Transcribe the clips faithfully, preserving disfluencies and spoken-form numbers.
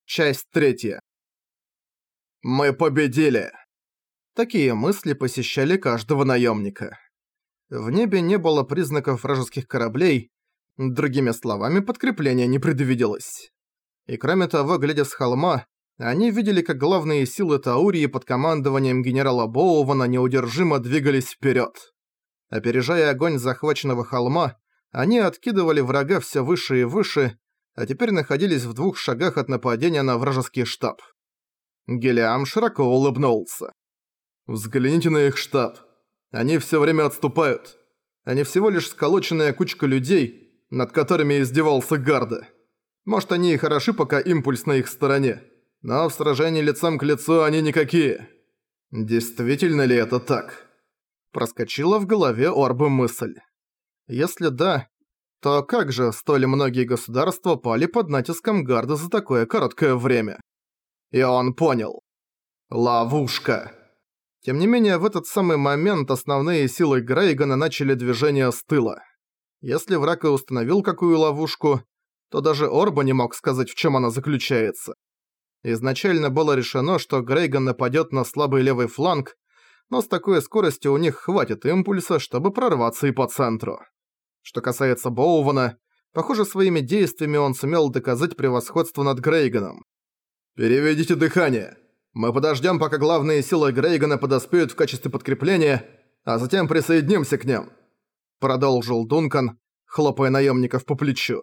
Часть третья. Мы победили! Такие мысли посещали каждого наемника. В небе не было признаков вражеских кораблей, другими словами, подкрепления не предвиделось. И кроме того, глядя с холма, они видели, как главные силы Таурии под командованием генерала Боувана неудержимо двигались вперед. Опережая огонь захваченного холма, они откидывали врага все выше и выше, а теперь находились в двух шагах от нападения на вражеский штаб. Гелиам широко улыбнулся. «Взгляните на их штаб. Они все время отступают. Они всего лишь сколоченная кучка людей, над которыми издевался Гарда. Может, они и хороши, пока импульс на их стороне, но в сражении лицом к лицу они никакие. Действительно ли это так?» Проскочила в голове Орбы мысль. Если да, то как же столь многие государства пали под натиском Гарда за такое короткое время? И он понял. Ловушка. Тем не менее, в этот самый момент основные силы Грейгана начали движение с тыла. Если враг и установил какую ловушку, то даже Орба не мог сказать, в чем она заключается. Изначально было решено, что Грейган нападет на слабый левый фланг, но с такой скоростью у них хватит импульса, чтобы прорваться и по центру. Что касается Боувана, похоже, своими действиями он сумел доказать превосходство над Грейганом. «Переведите дыхание. Мы подождем, пока главные силы Грейгана подоспеют в качестве подкрепления, а затем присоединимся к ним», — продолжил Дункан, хлопая наемников по плечу.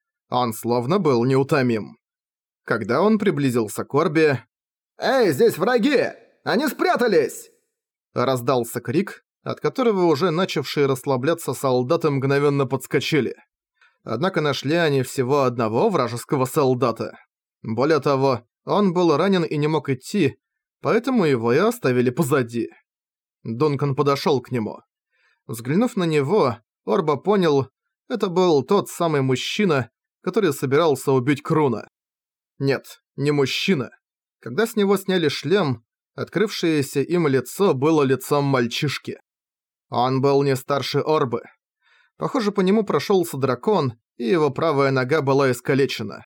Он словно был неутомим. Когда он приблизился к Орбе... «Эй, здесь враги! Они спрятались!» Раздался крик, от которого уже начавшие расслабляться солдаты мгновенно подскочили. Однако нашли они всего одного вражеского солдата. Более того, он был ранен и не мог идти, поэтому его и оставили позади. Дункан подошёл к нему. Взглянув на него, Орба понял, это был тот самый мужчина, который собирался убить Круна. Нет, не мужчина. Когда с него сняли шлем, открывшееся им лицо было лицом мальчишки. Он был не старше Орбы. Похоже, по нему прошёлся дракон, и его правая нога была искалечена.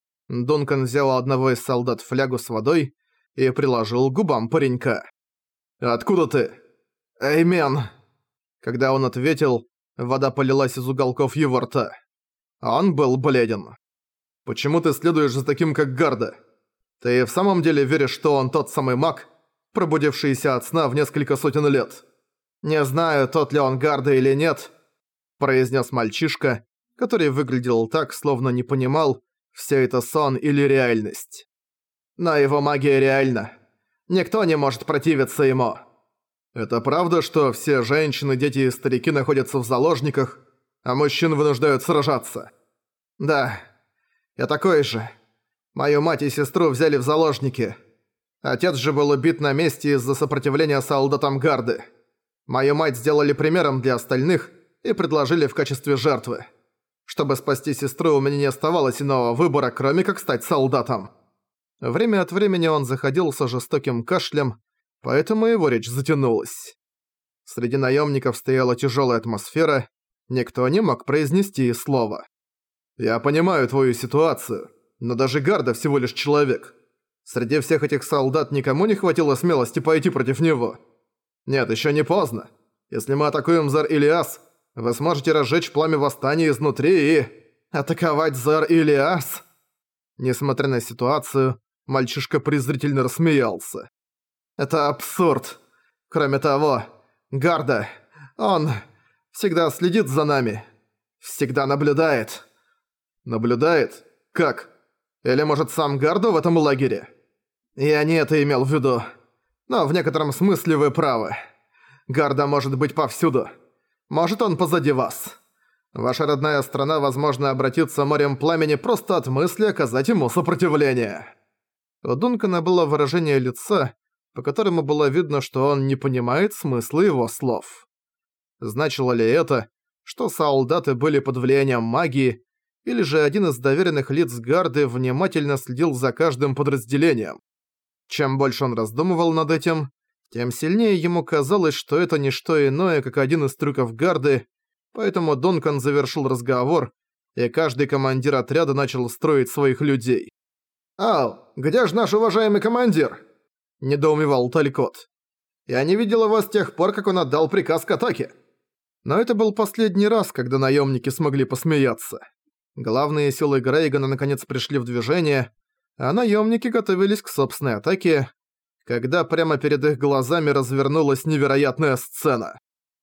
Дункан взял у одного из солдат флягу с водой и приложил к губам паренька. «Откуда ты?» «Эймен!» Когда он ответил, вода полилась из уголков его рта. Он был бледен. «Почему ты следуешь за таким, как Гарда? Ты в самом деле веришь, что он тот самый маг, пробудившийся от сна в несколько сотен лет?» «Не знаю, тот ли он Гарда или нет», — произнес мальчишка, который выглядел так, словно не понимал, все это сон или реальность. «Но его магия реальна. Никто не может противиться ему». «Это правда, что все женщины, дети и старики находятся в заложниках, а мужчин вынуждают сражаться?» «Да, я такой же. Мою мать и сестру взяли в заложники. Отец же был убит на месте из-за сопротивления солдатам Гарды. Мою мать сделали примером для остальных и предложили в качестве жертвы. Чтобы спасти сестру, у меня не оставалось иного выбора, кроме как стать солдатом». Время от времени он заходился жестоким кашлем, поэтому его речь затянулась. Среди наемников стояла тяжелая атмосфера, никто не мог произнести и слова. «Я понимаю твою ситуацию, но даже Гарда всего лишь человек. Среди всех этих солдат никому не хватило смелости пойти против него. Нет, еще не поздно. Если мы атакуем Зар-Илиас, вы сможете разжечь пламя восстания изнутри и... атаковать Зар-Илиас?» Несмотря на ситуацию, мальчишка презрительно рассмеялся. «Это абсурд. Кроме того, Гарда, он всегда следит за нами. Всегда наблюдает». «Наблюдает? Как? Или, может, сам Гарда в этом лагере?» «Я не это имел в виду. Но в некотором смысле вы правы. Гарда может быть повсюду. Может, он позади вас. Ваша родная страна, возможно, обратится морем пламени просто от мысли оказать ему сопротивление». У Дункана было выражение лица, по которому было видно, что он не понимает смысла его слов. Значило ли это, что солдаты были под влиянием магии, или же один из доверенных лиц Гарды внимательно следил за каждым подразделением? Чем больше он раздумывал над этим, тем сильнее ему казалось, что это не что иное, как один из трюков Гарды, поэтому Дункан завершил разговор, и каждый командир отряда начал строить своих людей. «Ау, где же наш уважаемый командир?» – недоумевал Талькот. «Я не видел его с тех пор, как он отдал приказ к атаке». Но это был последний раз, когда наемники смогли посмеяться. Главные силы Грейгана наконец пришли в движение, а наемники готовились к собственной атаке, когда прямо перед их глазами развернулась невероятная сцена.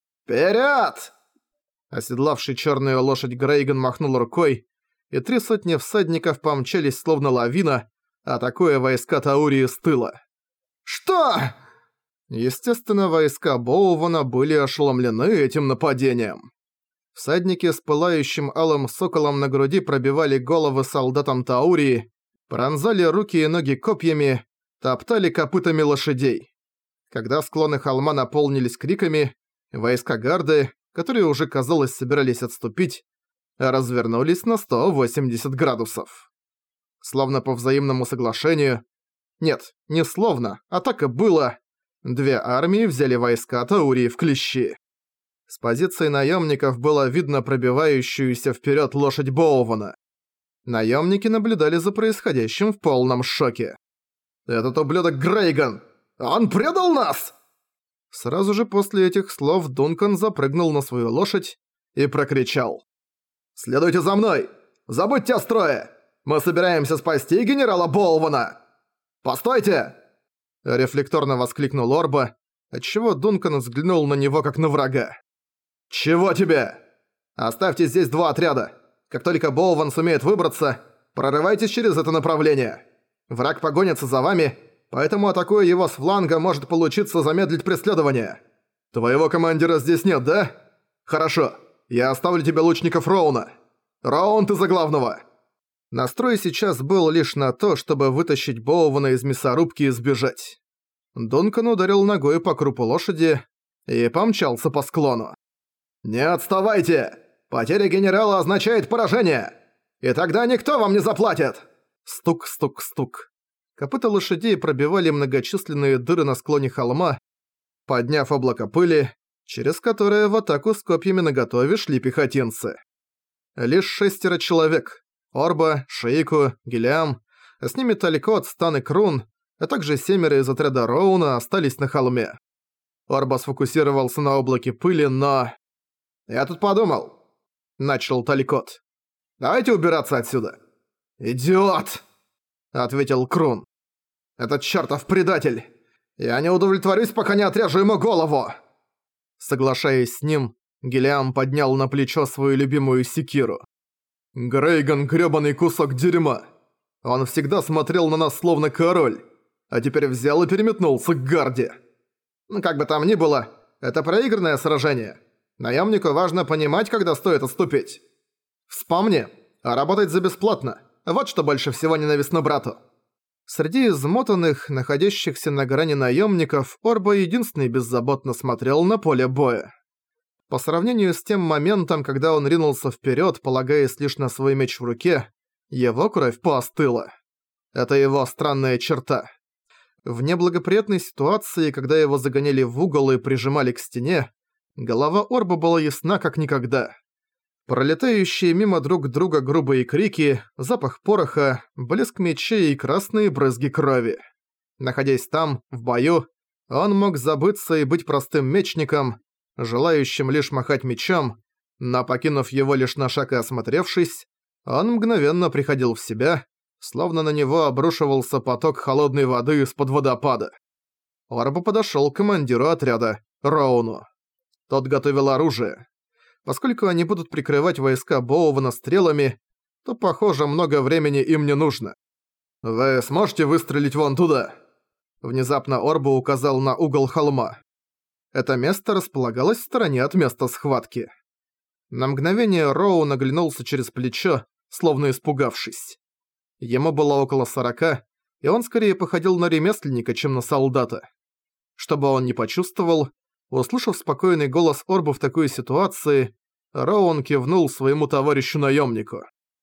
«Вперёд!» Оседлавший черную лошадь Грейган махнул рукой, и три сотни всадников помчались словно лавина, атакуя войска Таурии с тыла. «Что?» Естественно, войска Боувана были ошеломлены этим нападением. Всадники с пылающим алым соколом на груди пробивали головы солдатам Таурии, пронзали руки и ноги копьями, топтали копытами лошадей. Когда склоны холма наполнились криками, войска гарды, которые уже, казалось, собирались отступить, развернулись на сто восемьдесят градусов. Словно по взаимному соглашению... Нет, не словно, а так и было. Две армии взяли войска Таурии в клещи. С позиции наемников было видно пробивающуюся вперед лошадь Боувана. Наемники наблюдали за происходящим в полном шоке. «Этот ублюдок Грейган! Он предал нас!» Сразу же после этих слов Дункан запрыгнул на свою лошадь и прокричал. «Следуйте за мной! Забудьте о строе! Мы собираемся спасти генерала Боувана! Постойте!» Рефлекторно воскликнул Орба, отчего Дункан взглянул на него как на врага. «Чего тебе? Оставьте здесь два отряда. Как только Боуван сумеет выбраться, прорывайтесь через это направление. Враг погонится за вами, поэтому, атакуя его с фланга, может получиться замедлить преследование. Твоего командира здесь нет, да? Хорошо, я оставлю тебе лучников Роуна. Роун, ты за главного!» Настрой сейчас был лишь на то, чтобы вытащить Боувана из мясорубки и сбежать. Дункан ударил ногой по крупу лошади и помчался по склону. «Не отставайте! Потеря генерала означает поражение! И тогда никто вам не заплатит!» Стук, стук, стук. Копыта лошадей пробивали многочисленные дыры на склоне холма, подняв облако пыли, через которое в атаку с копьями наготове шли пехотинцы. Лишь шестеро человек. Орба, Шейку, Гелиам, а с ними Талькот, Стан и Крун, а также семеро из отряда Роуна остались на холме. Орба сфокусировался на облаке пыли, но... «Я тут подумал», — начал Талькот. «Давайте убираться отсюда». «Идиот!» — ответил Крун. «Этот чертов предатель! Я не удовлетворюсь, пока не отрежу ему голову!» Соглашаясь с ним, Гелиам поднял на плечо свою любимую секиру. «Грейган — грёбаный кусок дерьма. Он всегда смотрел на нас словно король, а теперь взял и переметнулся к гарде. Ну, как бы там ни было, это проигранное сражение. Наемнику важно понимать, когда стоит отступить. Вспомни, а работать за бесплатно. Вот что больше всего ненавистно брату». Среди измотанных, находящихся на грани наемников, Орба единственный беззаботно смотрел на поле боя. По сравнению с тем моментом, когда он ринулся вперед, полагаясь лишь на свой меч в руке, его кровь поостыла. Это его странная черта. В неблагоприятной ситуации, когда его загоняли в угол и прижимали к стене, голова Орба была ясна как никогда. Пролетающие мимо друг друга грубые крики, запах пороха, блеск мечей и красные брызги крови. Находясь там, в бою, он мог забыться и быть простым мечником, желающим лишь махать мечом, но покинув его лишь на шаг и осмотревшись, он мгновенно приходил в себя, словно на него обрушивался поток холодной воды из-под водопада. Орба подошёл к командиру отряда, Роуну. Тот готовил оружие. Поскольку они будут прикрывать войска Боувана стрелами, то, похоже, много времени им не нужно. «Вы сможете выстрелить вон туда?» Внезапно Орба указал на угол холма. Это место располагалось в стороне от места схватки. На мгновение Роун оглянулся через плечо, словно испугавшись. Ему было около сорока, и он скорее походил на ремесленника, чем на солдата. Что бы он ни почувствовал, услышав спокойный голос Орбу в такой ситуации, Роун кивнул своему товарищу-наемнику.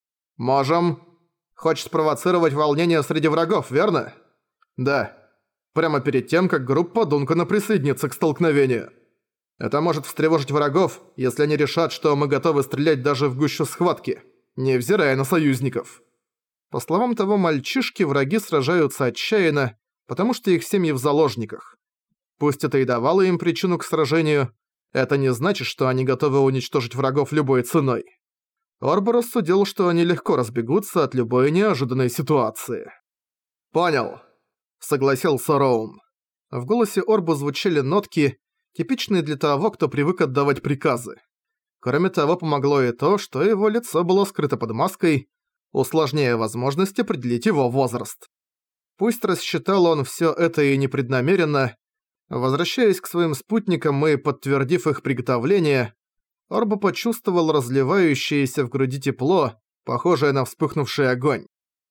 «Можем. Хочешь спровоцировать волнение среди врагов, верно?» «Да. Прямо перед тем, как группа Дункана присоединится к столкновению. Это может встревожить врагов, если они решат, что мы готовы стрелять даже в гущу схватки, невзирая на союзников». По словам того мальчишки, враги сражаются отчаянно, потому что их семьи в заложниках. Пусть это и давало им причину к сражению, это не значит, что они готовы уничтожить врагов любой ценой. Орба рассудил, что они легко разбегутся от любой неожиданной ситуации. «Понял», — согласился Роун. В голосе Орбы звучали нотки, типичные для того, кто привык отдавать приказы. Кроме того, помогло и то, что его лицо было скрыто под маской, усложняя возможность определить его возраст. Пусть рассчитал он всё это и непреднамеренно, возвращаясь к своим спутникам и подтвердив их приготовление, Орба почувствовал разливающееся в груди тепло, похожее на вспыхнувший огонь.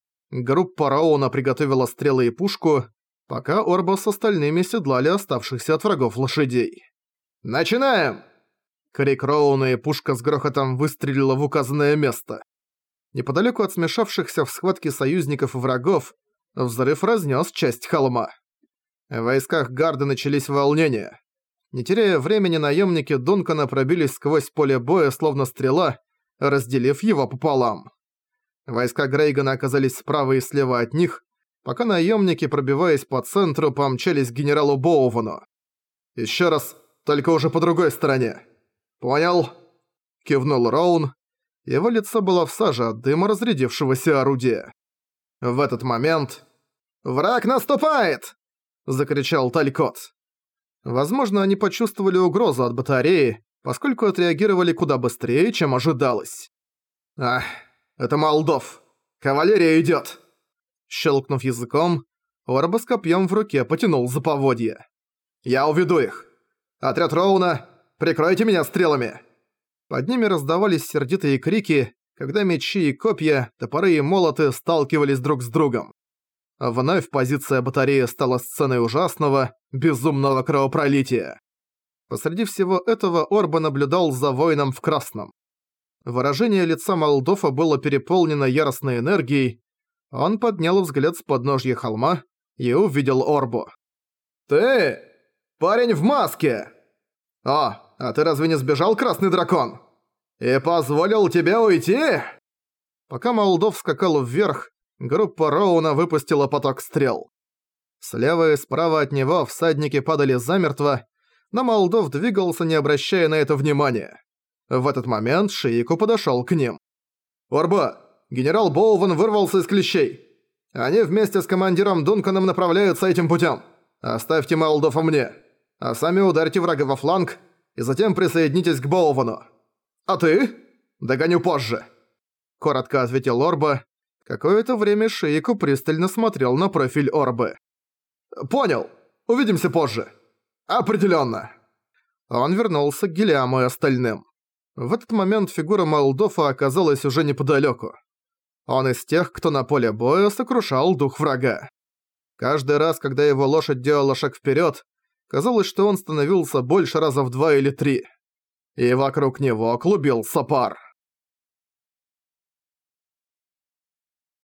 Группа Роуна приготовила стрелы и пушку, пока Орба с остальными седлали оставшихся от врагов лошадей. «Начинаем!» Крик Роуна, и пушка с грохотом выстрелила в указанное место. Неподалеку от смешавшихся в схватке союзников и врагов, взрыв разнес часть холма. В войсках Гарда начались волнения. Не теряя времени, наемники Дункана пробились сквозь поле боя, словно стрела, разделив его пополам. Войска Грейгана оказались справа и слева от них, пока наемники, пробиваясь по центру, помчались к генералу Боувану. «Еще раз, только уже по другой стороне». «Понял», — кивнул Роун. Его лицо было в саже от дыма разрядившегося орудия. В этот момент... «Враг наступает!» — закричал Талькот. Возможно, они почувствовали угрозу от батареи, поскольку отреагировали куда быстрее, чем ожидалось. «Ах, это Молдов! Кавалерия идёт!» Щелкнув языком, Орба с копьем в руке потянул за поводья. «Я уведу их! Отряд Роуна, прикройте меня стрелами!» Под ними раздавались сердитые крики, когда мечи и копья, топоры и молоты сталкивались друг с другом. Вновь позиция батареи стала сценой ужасного, безумного кровопролития. Посреди всего этого Орба наблюдал за воином в красном. Выражение лица Молдова было переполнено яростной энергией. Он поднял взгляд с подножья холма и увидел Орбу. «Ты! Парень в маске! О, а ты разве не сбежал, красный дракон? И позволил тебе уйти?» Пока Молдов скакал вверх, группа Роуна выпустила поток стрел. Слева и справа от него всадники падали замертво, но Молдов двигался, не обращая на это внимания. В этот момент Шиику подошёл к ним. «Орба, генерал Боуван вырвался из клещей. Они вместе с командиром Дунканом направляются этим путём. Оставьте Молдова мне, а сами ударьте врага во фланг и затем присоединитесь к Боувану. А ты? Догоню позже», — коротко ответил Орба. Какое-то время Шиику пристально смотрел на профиль Орбы. «Понял. Увидимся позже. Определённо». Он вернулся к Гелиаму и остальным. В этот момент фигура Молдова оказалась уже неподалёку. Он из тех, кто на поле боя сокрушал дух врага. Каждый раз, когда его лошадь делала шаг вперёд, казалось, что он становился больше раза в два или три. И вокруг него клубился пар.